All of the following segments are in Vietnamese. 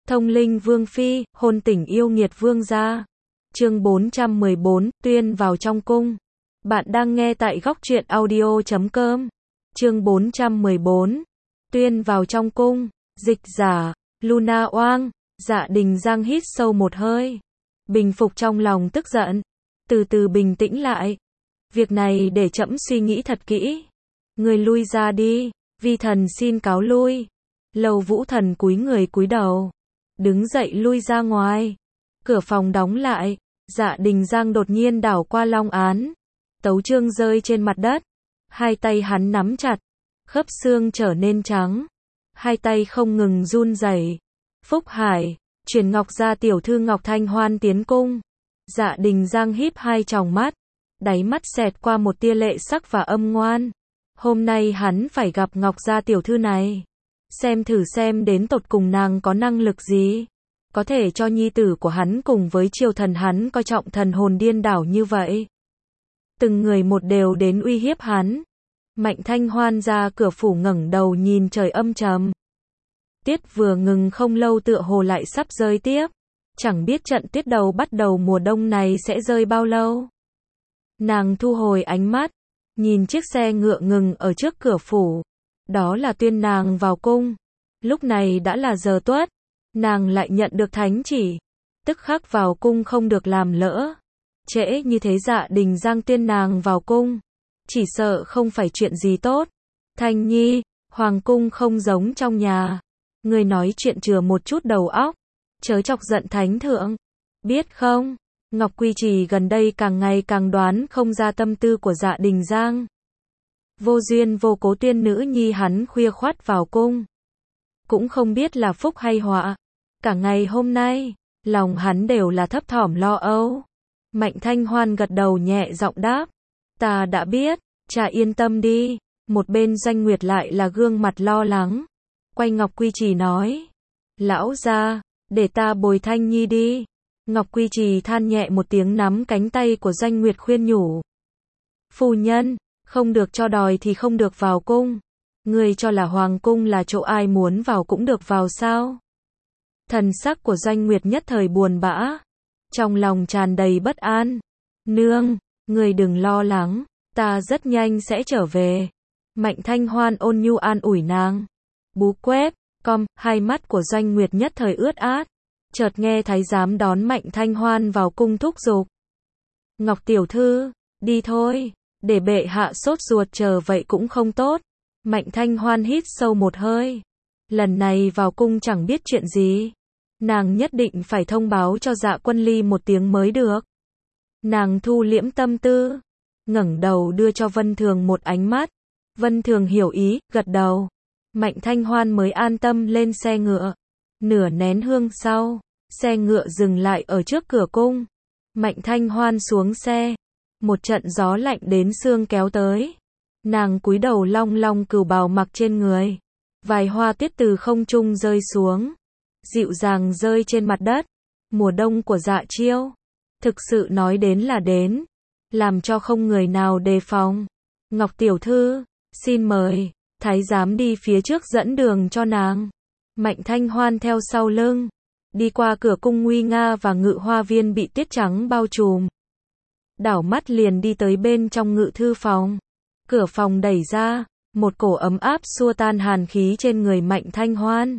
Thông linh vương phi, hôn tình yêu nghiệt vương gia. Chương 414, tuyên vào trong cung. Bạn đang nghe tại góc truyện audio.com. Chương 414, tuyên vào trong cung. Dịch giả, Luna Oang. Dạ Đình Giang hít sâu một hơi, bình phục trong lòng tức giận, từ từ bình tĩnh lại. Việc này để trẫm suy nghĩ thật kỹ. Người lui ra đi, vi thần xin cáo lui. Lầu Vũ Thần cúi người cúi đầu, đứng dậy lui ra ngoài. Cửa phòng đóng lại. Dạ Đình Giang đột nhiên đảo qua long án, tấu chương rơi trên mặt đất. Hai tay hắn nắm chặt, khớp xương trở nên trắng, hai tay không ngừng run rẩy. Phúc Hải, truyền Ngọc gia tiểu thư Ngọc Thanh Hoan tiến cung. Dạ Đình Giang híp hai tròng mắt, đáy mắt xẹt qua một tia lệ sắc và âm ngoan. Hôm nay hắn phải gặp Ngọc gia tiểu thư này, xem thử xem đến tột cùng nàng có năng lực gì, có thể cho nhi tử của hắn cùng với triều thần hắn coi trọng thần hồn điên đảo như vậy. Từng người một đều đến uy hiếp hắn. Mạnh Thanh Hoan ra cửa phủ ngẩng đầu nhìn trời âm trầm. Tiết vừa ngừng không lâu tựa hồ lại sắp rơi tiếp. Chẳng biết trận tuyết đầu bắt đầu mùa đông này sẽ rơi bao lâu. Nàng thu hồi ánh mắt, nhìn chiếc xe ngựa ngừng ở trước cửa phủ. Đó là tuyên nàng vào cung. Lúc này đã là giờ tuất, nàng lại nhận được thánh chỉ, tức khắc vào cung không được làm lỡ. Trễ như thế Dạ Đình Giang tuyên nàng vào cung, chỉ sợ không phải chuyện gì tốt. Thanh Nhi, hoàng cung không giống trong nhà. Người nói chuyện chừa một chút đầu óc, chớ chọc giận thánh thượng. Biết không, Ngọc Quy Trì gần đây càng ngày càng đoán không ra tâm tư của Dạ Đình Giang. Vô duyên vô cố tuyên nữ nhi hắn khuya khoắt vào cung, cũng không biết là phúc hay họa. Cả ngày hôm nay, lòng hắn đều là thấp thỏm lo âu. Mạnh Thanh Hoan gật đầu nhẹ giọng đáp, ta đã biết, cha yên tâm đi. Một bên Doanh Nguyệt lại là gương mặt lo lắng, quay Ngọc Quy Trì nói, lão gia, để ta bồi Thanh Nhi đi. Ngọc Quy Trì than nhẹ một tiếng nắm cánh tay của Doanh Nguyệt khuyên nhủ, phu nhân, không được cho đòi thì không được vào cung. Ngươi cho là hoàng cung là chỗ ai muốn vào cũng được vào sao? Thần sắc của Doanh Nguyệt nhất thời buồn bã, trong lòng tràn đầy bất an. Nương, ngươi đừng lo lắng, ta rất nhanh sẽ trở về. Mạnh Thanh Hoan ôn nhu an ủi nàng. Bú quép, hai mắt của Doanh Nguyệt nhất thời ướt át, chợt nghe thái giám đón Mạnh Thanh Hoan vào cung thúc giục. Ngọc tiểu thư, đi thôi, để bệ hạ sốt ruột chờ vậy cũng không tốt. Mạnh Thanh Hoan hít sâu một hơi. Lần này vào cung chẳng biết chuyện gì, nàng nhất định phải thông báo cho Dạ Quân Ly một tiếng mới được. Nàng thu liễm tâm tư, ngẩng đầu đưa cho Vân Thường một ánh mắt. Vân Thường hiểu ý, gật đầu. Mạnh Thanh Hoan mới an tâm lên xe ngựa. Nửa nén hương sau, xe ngựa dừng lại ở trước cửa cung. Mạnh Thanh Hoan xuống xe, một trận gió lạnh đến xương kéo tới. Nàng cúi đầu long long cửu bào mặc trên người, vài hoa tuyết từ không trung rơi xuống, dịu dàng rơi trên mặt đất. Mùa đông của Dạ Chiêu, thực sự nói đến là đến, làm cho không người nào đề phòng. Ngọc tiểu thư, xin mời. Thái giám đi phía trước dẫn đường cho nàng. Mạnh Thanh Hoan theo sau lưng, đi qua cửa cung nguy nga và ngự hoa viên bị tuyết trắng bao trùm. Đảo mắt liền đi tới bên trong ngự thư phòng. Cửa phòng đẩy ra, một cổ ấm áp xua tan hàn khí trên người Mạnh Thanh Hoan.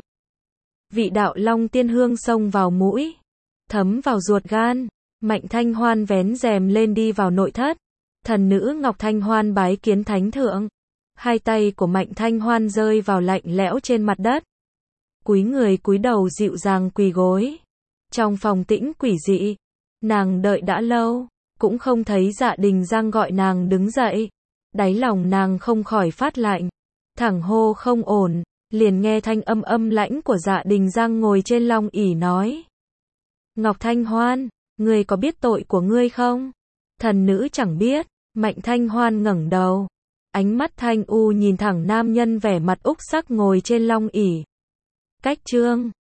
Vị đạo long tiên hương xông vào mũi, thấm vào ruột gan. Mạnh Thanh Hoan vén rèm lên đi vào nội thất. Thần nữ Ngọc Thanh Hoan bái kiến thánh thượng. Hai tay của Mạnh Thanh Hoan rơi vào lạnh lẽo trên mặt đất, cúi người cúi đầu dịu dàng quỳ gối. Trong phòng tĩnh quỷ dị, nàng đợi đã lâu, cũng không thấy Dạ Đình Giang gọi nàng đứng dậy. Đáy lòng nàng không khỏi phát lạnh, thẳng hô không ổn, liền nghe thanh âm âm lãnh của Dạ Đình Giang ngồi trên long ỷ nói, Ngọc Thanh Hoan, ngươi có biết tội của ngươi không? Thần nữ chẳng biết. Mạnh Thanh Hoan ngẩng đầu, ánh mắt thanh u nhìn thẳng nam nhân vẻ mặt úc sắc ngồi trên long ỷ. Cách chương